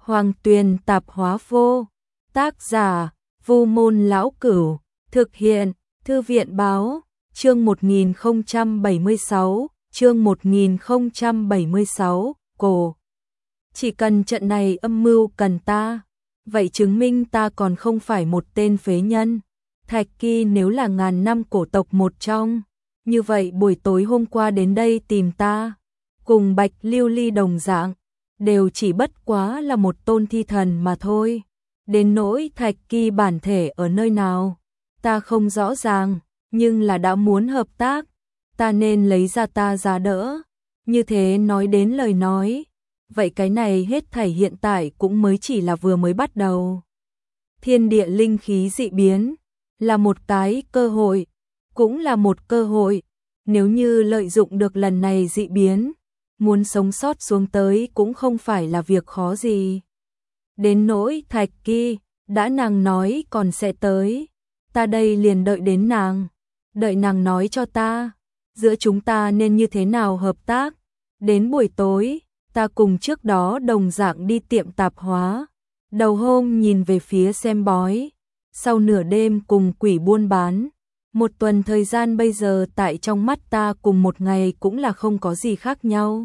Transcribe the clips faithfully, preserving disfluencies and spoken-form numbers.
Hoàng Tuyền tạp hóa vô. Tác giả: Vu Môn Lão Cửu. Thực hiện: Thư viện báo. Chương một nghìn không trăm bảy mươi sáu, chương một nghìn không trăm bảy mươi sáu, cổ. Chỉ cần trận này âm mưu cần ta, vậy chứng minh ta còn không phải một tên phế nhân. Thạch Kỳ nếu là ngàn năm cổ tộc một trong, như vậy buổi tối hôm qua đến đây tìm ta, cùng Bạch Lưu Ly đồng dạng, đều chỉ bất quá là một tôn thi thần mà thôi. Đến nỗi Thạch Kỳ bản thể ở nơi nào, ta không rõ ràng, nhưng là đã muốn hợp tác, ta nên lấy ra ta giá đỡ. Như thế nói đến lời nói, vậy cái này hết thảy hiện tại cũng mới chỉ là vừa mới bắt đầu. Thiên địa linh khí dị biến là một cái cơ hội, cũng là một cơ hội, nếu như lợi dụng được lần này dị biến, muốn sống sót xuống tới cũng không phải là việc khó gì. Đến nỗi Thạch Kỳ, đã nàng nói còn sẽ tới, ta đây liền đợi đến nàng, đợi nàng nói cho ta, giữa chúng ta nên như thế nào hợp tác. Đến buổi tối, ta cùng trước đó đồng dạng đi tiệm tạp hóa, đầu hôm nhìn về phía xem bói, sau nửa đêm cùng quỷ buôn bán. Một tuần thời gian bây giờ tại trong mắt ta cùng một ngày cũng là không có gì khác nhau.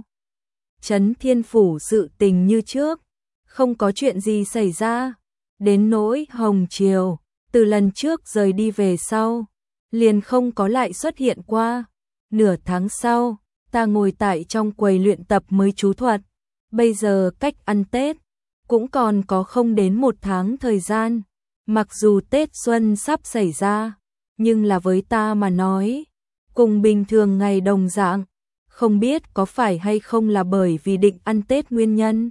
Trấn Thiên Phủ sự tình như trước, không có chuyện gì xảy ra. Đến nỗi Hồng Triều, từ lần trước rời đi về sau, liền không có lại xuất hiện qua. Nửa tháng sau, ta ngồi tại trong quầy luyện tập mới chú thuật. Bây giờ cách ăn Tết, cũng còn có không đến một tháng thời gian. Mặc dù Tết Xuân sắp xảy ra, nhưng là với ta mà nói, cùng bình thường ngày đồng dạng, không biết có phải hay không là bởi vì định ăn Tết nguyên nhân.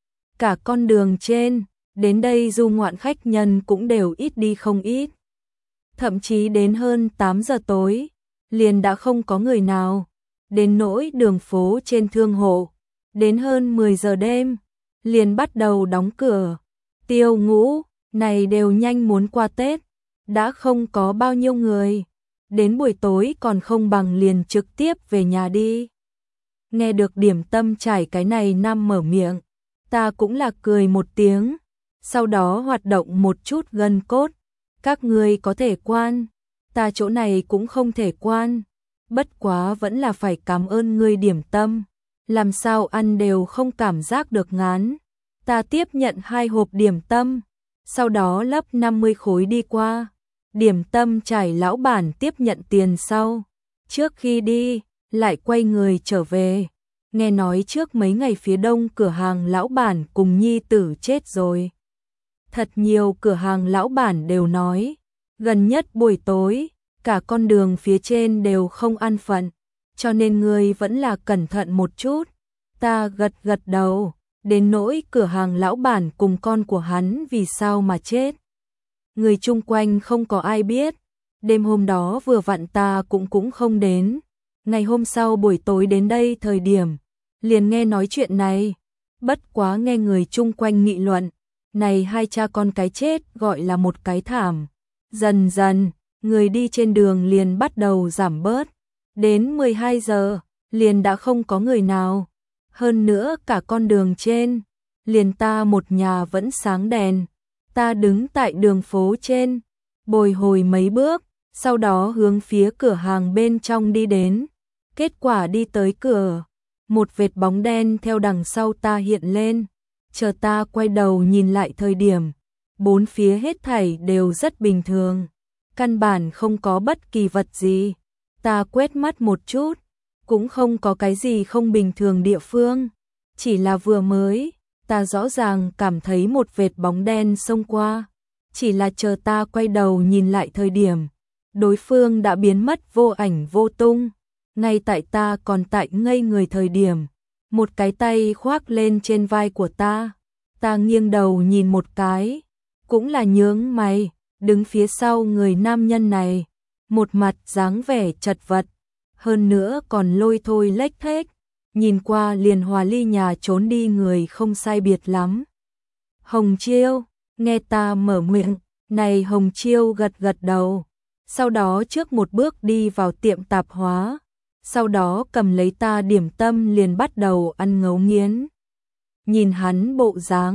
Cả con đường trên, đến đây du ngoạn khách nhân cũng đều ít đi không ít. Thậm chí đến hơn tám giờ tối, liền đã không có người nào. Đến nỗi đường phố trên thương hộ, đến hơn mười giờ đêm, liền bắt đầu đóng cửa. Tiêu Ngũ, này đều nhanh muốn qua Tết, đã không có bao nhiêu người. Đến buổi tối còn không bằng liền trực tiếp về nhà đi. Nghe được Điểm Tâm Trải cái này nam mở miệng, ta cũng là cười một tiếng, sau đó hoạt động một chút gân cốt. Các người có thể quan, ta chỗ này cũng không thể quan, bất quá vẫn là phải cảm ơn ngươi Điểm Tâm, làm sao ăn đều không cảm giác được ngán. Ta tiếp nhận hai hộp điểm tâm, sau đó lấp năm mươi khối đi qua. Điểm Tâm Trải lão bản tiếp nhận tiền sau, trước khi đi, lại quay người trở về. Nghe nói trước mấy ngày phía đông cửa hàng lão bản cùng nhi tử chết rồi. Thật nhiều cửa hàng lão bản đều nói, gần nhất buổi tối, cả con đường phía trên đều không an phận, cho nên ngươi vẫn là cẩn thận một chút. Ta gật gật đầu, đến nỗi cửa hàng lão bản cùng con của hắn vì sao mà chết, người chung quanh không có ai biết. Đêm hôm đó vừa vặn ta cũng cũng không đến. Ngày hôm sau buổi tối đến đây thời điểm, liền nghe nói chuyện này. Bất quá nghe người chung quanh nghị luận, này hai cha con cái chết gọi là một cái thảm. Dần dần, người đi trên đường liền bắt đầu giảm bớt. Đến mười hai giờ, liền đã không có người nào. Hơn nữa cả con đường trên, liền ta một nhà vẫn sáng đèn. Ta đứng tại đường phố trên, bồi hồi mấy bước, sau đó hướng phía cửa hàng bên trong đi đến. Kết quả đi tới cửa, một vệt bóng đen theo đằng sau ta hiện lên. Chờ ta quay đầu nhìn lại thời điểm, bốn phía hết thảy đều rất bình thường, căn bản không có bất kỳ vật gì. Ta quét mắt một chút, cũng không có cái gì không bình thường địa phương, chỉ là vừa mới, ta rõ ràng cảm thấy một vệt bóng đen xông qua, chỉ là chờ ta quay đầu nhìn lại thời điểm, đối phương đã biến mất vô ảnh vô tung. Ngay tại ta còn tại ngây người thời điểm, một cái tay khoác lên trên vai của ta, ta nghiêng đầu nhìn một cái, cũng là nhướng mày, đứng phía sau người nam nhân này, một mặt dáng vẻ chật vật, hơn nữa còn lôi thôi lếch thếch, nhìn qua liền hòa ly nhà trốn đi người không sai biệt lắm. Hồng Chiêu, nghe ta mở miệng, này Hồng Chiêu gật gật đầu, sau đó trước một bước đi vào tiệm tạp hóa, sau đó cầm lấy ta điểm tâm liền bắt đầu ăn ngấu nghiến. Nhìn hắn bộ dáng,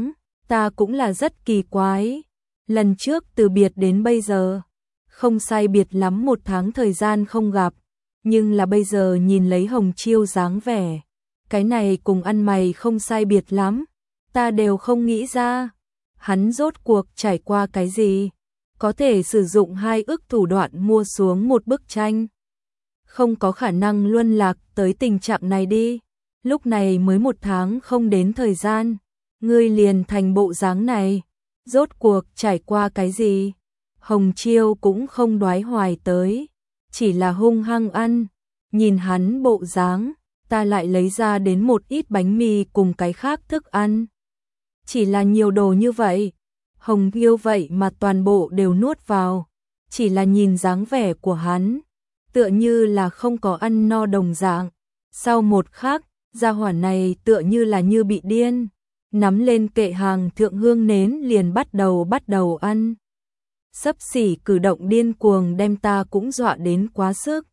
ta cũng là rất kỳ quái. Lần trước từ biệt đến bây giờ, không sai biệt lắm một tháng thời gian không gặp, nhưng là bây giờ nhìn lấy Hồng Chiêu dáng vẻ, cái này cùng ăn mày không sai biệt lắm, ta đều không nghĩ ra, hắn rốt cuộc trải qua cái gì, có thể sử dụng hai ức thủ đoạn mua xuống một bức tranh. Không có khả năng luân lạc tới tình trạng này đi, lúc này mới một tháng không đến thời gian, ngươi liền thành bộ dáng này, rốt cuộc trải qua cái gì? Hồng Chiêu cũng không đoái hoài tới, chỉ là hung hăng ăn, nhìn hắn bộ dáng, ta lại lấy ra đến một ít bánh mì cùng cái khác thức ăn. Chỉ là nhiều đồ như vậy, Hồng Chiêu vậy mà toàn bộ đều nuốt vào, chỉ là nhìn dáng vẻ của hắn, tựa như là không có ăn no đồng dạng. Sau một khắc, gia hỏa này tựa như là như bị điên, nắm lên kệ hàng thượng hương nến liền bắt đầu bắt đầu ăn. Xấp xỉ cử động điên cuồng đem ta cũng dọa đến quá sức.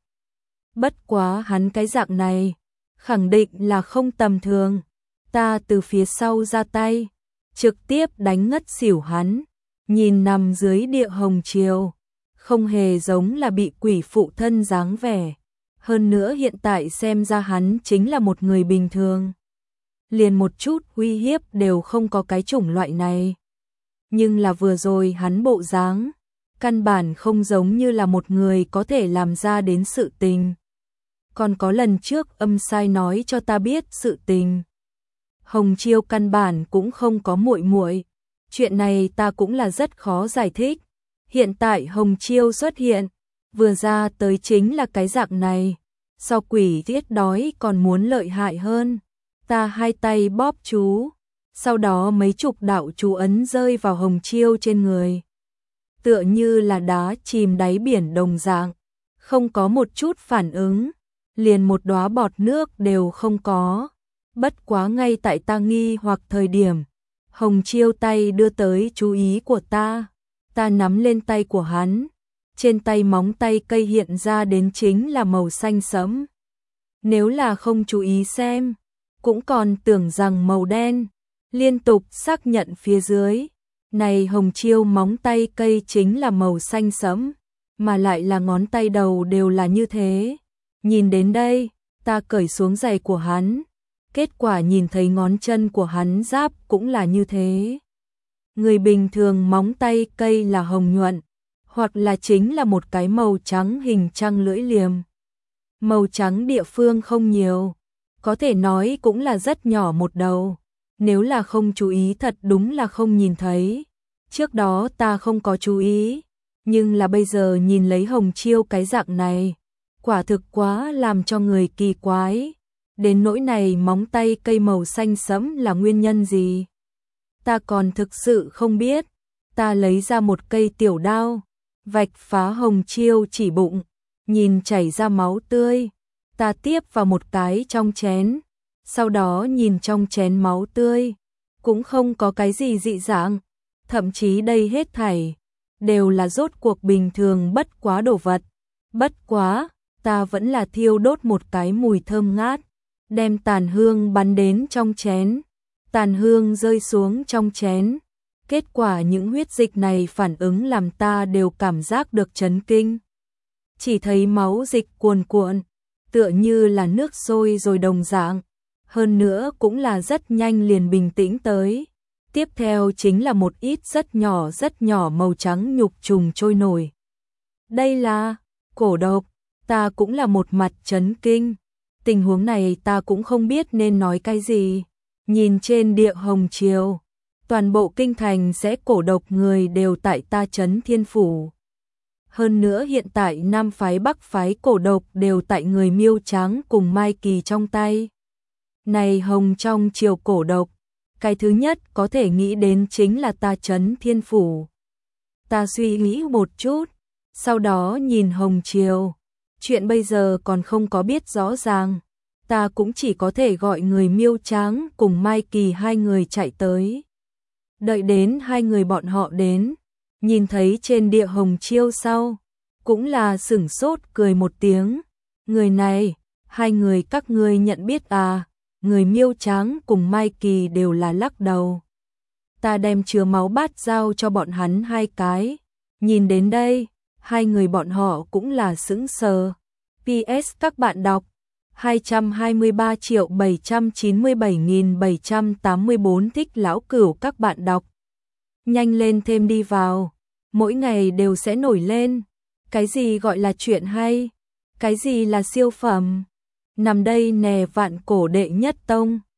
Bất quá hắn cái dạng này, khẳng định là không tầm thường. Ta từ phía sau ra tay, trực tiếp đánh ngất xỉu hắn, nhìn nằm dưới địa Hồng Chiêu, không hề giống là bị quỷ phụ thân dáng vẻ. Hơn nữa hiện tại xem ra hắn chính là một người bình thường. Liền một chút uy hiếp đều không có cái chủng loại này. Nhưng là vừa rồi hắn bộ dáng, căn bản không giống như là một người có thể làm ra đến sự tình. Còn có lần trước âm sai nói cho ta biết sự tình. Hồng Chiêu căn bản cũng không có muội muội. Chuyện này ta cũng là rất khó giải thích. Hiện tại Hồng Chiêu xuất hiện, vừa ra tới chính là cái dạng này. So quỷ thiết đói còn muốn lợi hại hơn. Ta hai tay bóp chú, sau đó mấy chục đạo chú ấn rơi vào Hồng Chiêu trên người. Tựa như là đá chìm đáy biển đồng dạng, không có một chút phản ứng, liền một đóa bọt nước đều không có. Bất quá ngay tại ta nghi hoặc thời điểm, Hồng Chiêu tay đưa tới chú ý của ta, ta nắm lên tay của hắn, trên tay móng tay cây hiện ra đến chính là màu xanh sẫm. Nếu là không chú ý xem, cũng còn tưởng rằng màu đen, liên tục xác nhận phía dưới. Này Hồng Chiêu móng tay cây chính là màu xanh sẫm, mà lại là ngón tay đầu đều là như thế. Nhìn đến đây, ta cởi xuống giày của hắn, kết quả nhìn thấy ngón chân của hắn giáp cũng là như thế. Người bình thường móng tay cây là hồng nhuận, hoặc là chính là một cái màu trắng hình trăng lưỡi liềm. Màu trắng địa phương không nhiều, có thể nói cũng là rất nhỏ một đầu. Nếu là không chú ý thật đúng là không nhìn thấy. Trước đó ta không có chú ý, nhưng là bây giờ nhìn lấy Hồng Chiêu cái dạng này, quả thực quá làm cho người kỳ quái. Đến nỗi này móng tay cây màu xanh sẫm là nguyên nhân gì? Ta còn thực sự không biết. Ta lấy ra một cây tiểu đao, vạch phá Hồng Chiêu chỉ bụng, nhìn chảy ra máu tươi. Ta tiếp vào một cái trong chén, sau đó nhìn trong chén máu tươi, cũng không có cái gì dị dạng, thậm chí đây hết thảy đều là rốt cuộc bình thường bất quá đồ vật. Bất quá, ta vẫn là thiêu đốt một cái mùi thơm ngát, đem tàn hương bắn đến trong chén, tàn hương rơi xuống trong chén. Kết quả những huyết dịch này phản ứng làm ta đều cảm giác được chấn kinh. Chỉ thấy máu dịch cuồn cuộn, tựa như là nước sôi rồi đồng dạng. Hơn nữa cũng là rất nhanh liền bình tĩnh tới. Tiếp theo chính là một ít rất nhỏ rất nhỏ màu trắng nhục trùng trôi nổi. Đây là cổ độc, ta cũng là một mặt chấn kinh. Tình huống này ta cũng không biết nên nói cái gì. Nhìn trên địa Hồng Chiêu, toàn bộ kinh thành sẽ cổ độc người đều tại ta Trấn Thiên Phủ. Hơn nữa hiện tại Nam phái Bắc phái cổ độc đều tại người Miêu Tráng cùng Mai Kỳ trong tay. Này Hồng trong triều cổ độc, cái thứ nhất có thể nghĩ đến chính là ta Trấn Thiên Phủ. Ta suy nghĩ một chút, sau đó nhìn Hồng Triều, chuyện bây giờ còn không có biết rõ ràng, ta cũng chỉ có thể gọi người Miêu Tráng cùng Mai Kỳ hai người chạy tới. Đợi đến hai người bọn họ đến, nhìn thấy trên địa Hồng Chiêu sau, cũng là sửng sốt cười một tiếng. Người này, hai người các ngươi nhận biết à? Người Miêu Tráng cùng Mai Kỳ đều là lắc đầu. ta đem chứa máu bát giao cho bọn hắn hai cái. Nhìn đến đây, hai người bọn họ cũng là sững sờ. pê ét các bạn đọc hai trăm hai mươi ba triệu bảy trăm chín mươi bảy nghìn bảy trăm tám mươi bốn thích lão cửu các bạn đọc. Nhanh lên thêm đi vào, mỗi ngày đều sẽ nổi lên. Cái gì gọi là chuyện hay? Cái gì là siêu phẩm? Nằm đây nè vạn cổ đệ nhất tông.